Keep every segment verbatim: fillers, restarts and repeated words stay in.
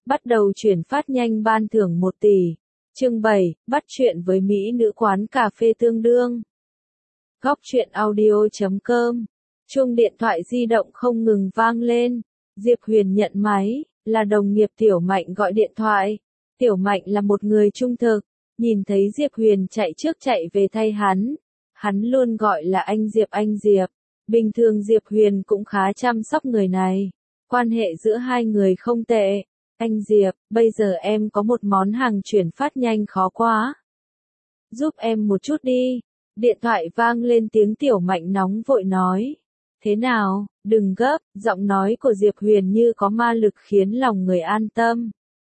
bắt đầu chuyển phát nhanh ban thưởng một tỷ. Chương bảy, bắt chuyện với mỹ nữ quán cà phê tương đương. Góc truyện audio chấm com. Chuông điện thoại di động không ngừng vang lên. Diệp Huyền nhận máy, là đồng nghiệp Tiểu Mạnh gọi điện thoại. Tiểu Mạnh là một người trung thực, nhìn thấy Diệp Huyền chạy trước chạy về thay hắn. Hắn luôn gọi là anh Diệp anh Diệp. Bình thường Diệp Huyền cũng khá chăm sóc người này. Quan hệ giữa hai người không tệ. Anh Diệp, bây giờ em có một món hàng chuyển phát nhanh khó quá. Giúp em một chút đi. Điện thoại vang lên tiếng Tiểu Mạnh nóng vội nói. Thế nào, đừng gấp, giọng nói của Diệp Huyền như có ma lực khiến lòng người an tâm.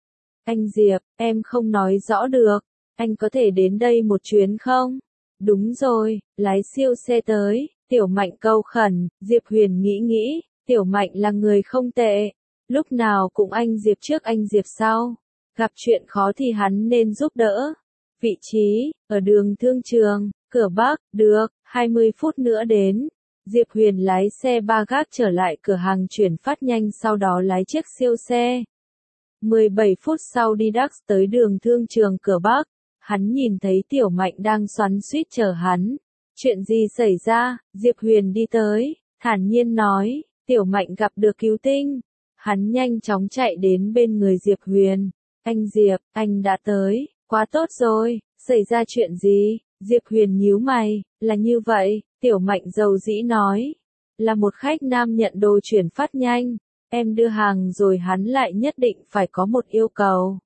Anh Diệp, em không nói rõ được, anh có thể đến đây một chuyến không? Đúng rồi, lái siêu xe tới, Tiểu Mạnh câu khẩn, Diệp Huyền nghĩ nghĩ, Tiểu Mạnh là người không tệ, lúc nào cũng anh Diệp trước anh Diệp sau, gặp chuyện khó thì hắn nên giúp đỡ. Vị trí, ở đường Thương Trường, cửa Bắc, được, hai mươi phút nữa đến. Diệp Huyền lái xe ba gác trở lại cửa hàng chuyển phát nhanh sau đó lái chiếc siêu xe. mười bảy phút sau đi Dax tới đường Thương Trường cửa Bắc, hắn nhìn thấy Tiểu Mạnh đang xoắn xuýt chờ hắn. Chuyện gì xảy ra? Diệp Huyền đi tới, thản nhiên nói, Tiểu Mạnh gặp được cứu tinh. Hắn nhanh chóng chạy đến bên người Diệp Huyền. Anh Diệp, anh đã tới, quá tốt rồi, xảy ra chuyện gì? Diệp Huyền nhíu mày, là như vậy, Tiểu Mạnh dầu dĩ nói. Là một khách nam nhận đồ chuyển phát nhanh, em đưa hàng rồi hắn lại nhất định phải có một yêu cầu.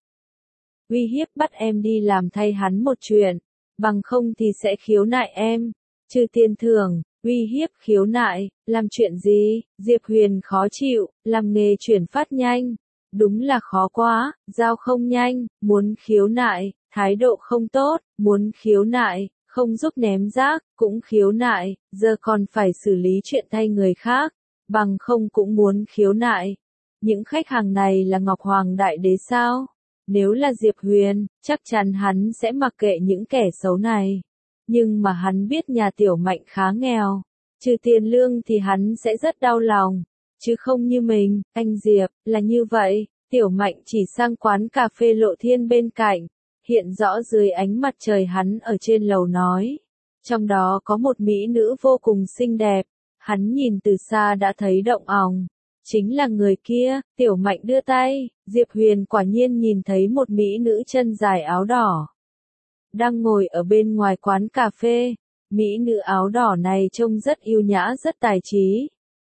Uy hiếp bắt em đi làm thay hắn một chuyện, bằng không thì sẽ khiếu nại em, trừ tiền thưởng, uy hiếp khiếu nại, làm chuyện gì? Diệp Huyền khó chịu, làm nghề chuyển phát nhanh, đúng là khó quá, giao không nhanh, muốn khiếu nại, thái độ không tốt, muốn khiếu nại, không giúp ném rác, cũng khiếu nại, giờ còn phải xử lý chuyện thay người khác, bằng không cũng muốn khiếu nại. Những khách hàng này là Ngọc Hoàng Đại Đế sao? Nếu là Diệp Huyền, chắc chắn hắn sẽ mặc kệ những kẻ xấu này. Nhưng mà hắn biết nhà Tiểu Mạnh khá nghèo, trừ tiền lương thì hắn sẽ rất đau lòng, chứ không như mình. Anh Diệp, là như vậy, Tiểu Mạnh chỉ sang quán cà phê Lộ Thiên bên cạnh, hiện rõ dưới ánh mặt trời hắn ở trên lầu nói. Trong đó có một mỹ nữ vô cùng xinh đẹp, hắn nhìn từ xa đã thấy động òng. Chính là người kia. Tiểu Mạnh đưa tay, Diệp Huyền quả nhiên nhìn thấy một mỹ nữ chân dài áo đỏ. Đang ngồi ở bên ngoài quán cà phê, mỹ nữ áo đỏ này trông rất yêu nhã rất tài trí.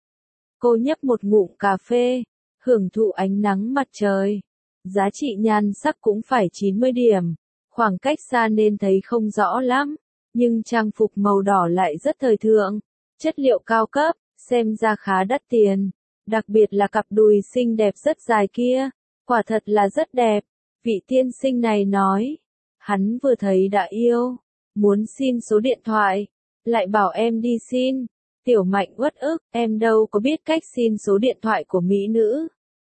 Cô nhấp một ngụm cà phê, hưởng thụ ánh nắng mặt trời. Giá trị nhan sắc cũng phải chín mươi điểm, khoảng cách xa nên thấy không rõ lắm, nhưng trang phục màu đỏ lại rất thời thượng, chất liệu cao cấp, xem ra khá đắt tiền. Đặc biệt là cặp đùi xinh đẹp rất dài kia, quả thật là rất đẹp. Vị tiên sinh này nói, hắn vừa thấy đã yêu, muốn xin số điện thoại, lại bảo em đi xin. Tiểu Mạnh uất ức, em đâu có biết cách xin số điện thoại của mỹ nữ.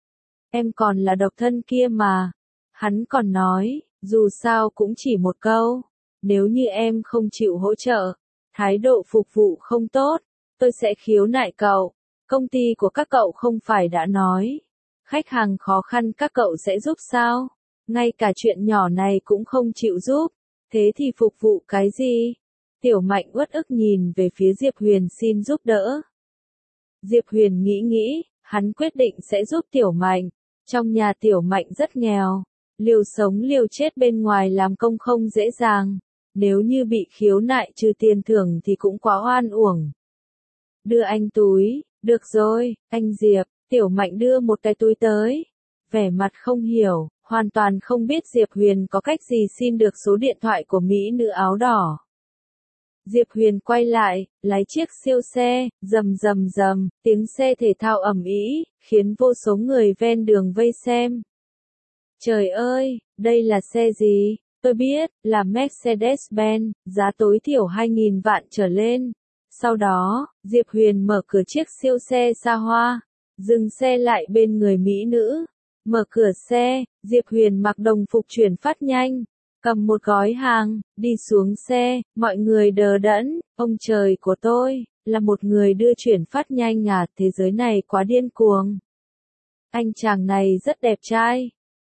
Em còn là độc thân kia mà. Hắn còn nói, dù sao cũng chỉ một câu, nếu như em không chịu hỗ trợ, thái độ phục vụ không tốt, tôi sẽ khiếu nại cậu. Công ty của các cậu không phải đã nói, khách hàng khó khăn các cậu sẽ giúp sao? Ngay cả chuyện nhỏ này cũng không chịu giúp, thế thì phục vụ cái gì? Tiểu Mạnh uất ức nhìn về phía Diệp Huyền xin giúp đỡ. Diệp Huyền nghĩ nghĩ, hắn quyết định sẽ giúp Tiểu Mạnh. Trong nhà Tiểu Mạnh rất nghèo, liều sống liều chết bên ngoài làm công không dễ dàng, nếu như bị khiếu nại trừ tiền thưởng thì cũng quá oan uổng. Đưa anh túi. Được rồi, anh Diệp. Tiểu Mạnh đưa một cái túi tới. Vẻ mặt không hiểu, hoàn toàn không biết Diệp Huyền có cách gì xin được số điện thoại của mỹ nữ áo đỏ. Diệp Huyền quay lại, lái chiếc siêu xe, rầm rầm rầm, tiếng xe thể thao ầm ĩ, khiến vô số người ven đường vây xem. Trời ơi, đây là xe gì? Tôi biết, là Mercedes-Benz, giá tối thiểu hai nghìn vạn trở lên. Sau đó, Diệp Huyền mở cửa chiếc siêu xe xa hoa, dừng xe lại bên người mỹ nữ. Mở cửa xe, Diệp Huyền mặc đồng phục chuyển phát nhanh, cầm một gói hàng, đi xuống xe, mọi người đờ đẫn. Ông trời của tôi, là một người đưa chuyển phát nhanh à, thế giới này quá điên cuồng. Anh chàng này rất đẹp trai,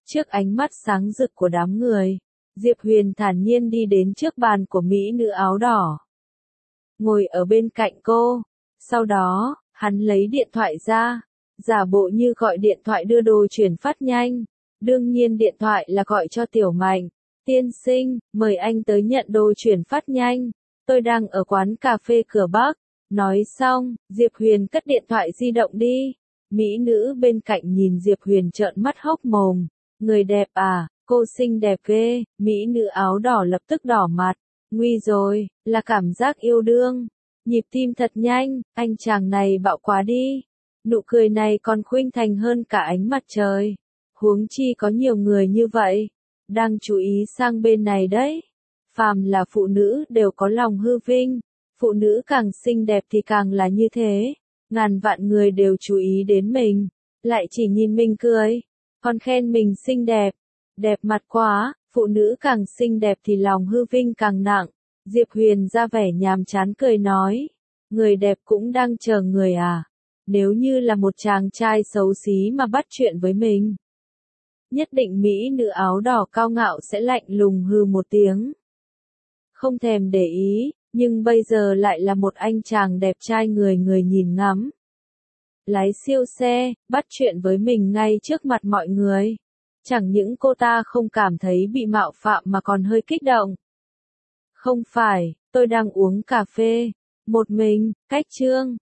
Trước ánh mắt sáng rực của đám người, Diệp Huyền thản nhiên đi đến trước bàn của mỹ nữ áo đỏ. Ngồi ở bên cạnh cô. Sau đó, hắn lấy điện thoại ra, giả bộ như gọi điện thoại đưa đồ chuyển phát nhanh. Đương nhiên điện thoại là gọi cho Tiểu Mạnh. Tiên sinh, mời anh tới nhận đồ chuyển phát nhanh. Tôi đang ở quán cà phê cửa Bắc. Nói xong, Diệp Huyền cất điện thoại di động đi. Mỹ nữ bên cạnh nhìn Diệp Huyền trợn mắt hốc mồm. Người đẹp à, cô xinh đẹp ghê. Mỹ nữ áo đỏ lập tức đỏ mặt. Nguy rồi, là cảm giác yêu đương. Nhịp tim thật nhanh, anh chàng này bạo quá đi. Nụ cười này còn khuynh thành hơn cả ánh mặt trời. Huống chi có nhiều người như vậy. Đang chú ý sang bên này đấy. Phàm là phụ nữ đều có lòng hư vinh. Phụ nữ càng xinh đẹp thì càng là như thế. Ngàn vạn người đều chú ý đến mình. Lại chỉ nhìn mình cười. Còn khen mình xinh đẹp. Đẹp mặt quá. Phụ nữ càng xinh đẹp thì lòng hư vinh càng nặng. Diệp Huyền ra vẻ nhàm chán cười nói. Người đẹp cũng đang chờ người à. Nếu như là một chàng trai xấu xí mà bắt chuyện với mình. Nhất định mỹ nữ áo đỏ cao ngạo sẽ lạnh lùng hừ một tiếng. Không thèm để ý, nhưng bây giờ lại là một anh chàng đẹp trai người người nhìn ngắm. Lái siêu xe, bắt chuyện với mình ngay trước mặt mọi người. Chẳng những cô ta không cảm thấy bị mạo phạm mà còn hơi kích động. Không phải, tôi đang uống cà phê. Một mình, cách chương.